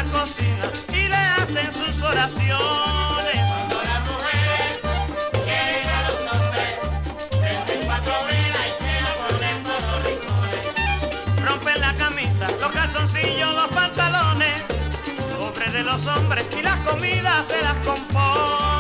cocina y le hacen sus oraciones. Cuando las mujeres quieren a los hombres, prenden 4 velas y se la ponen por los rincones. Rompen la camisa, los calzoncillos, los pantalones, pobre de los hombres y las comidas se las componen.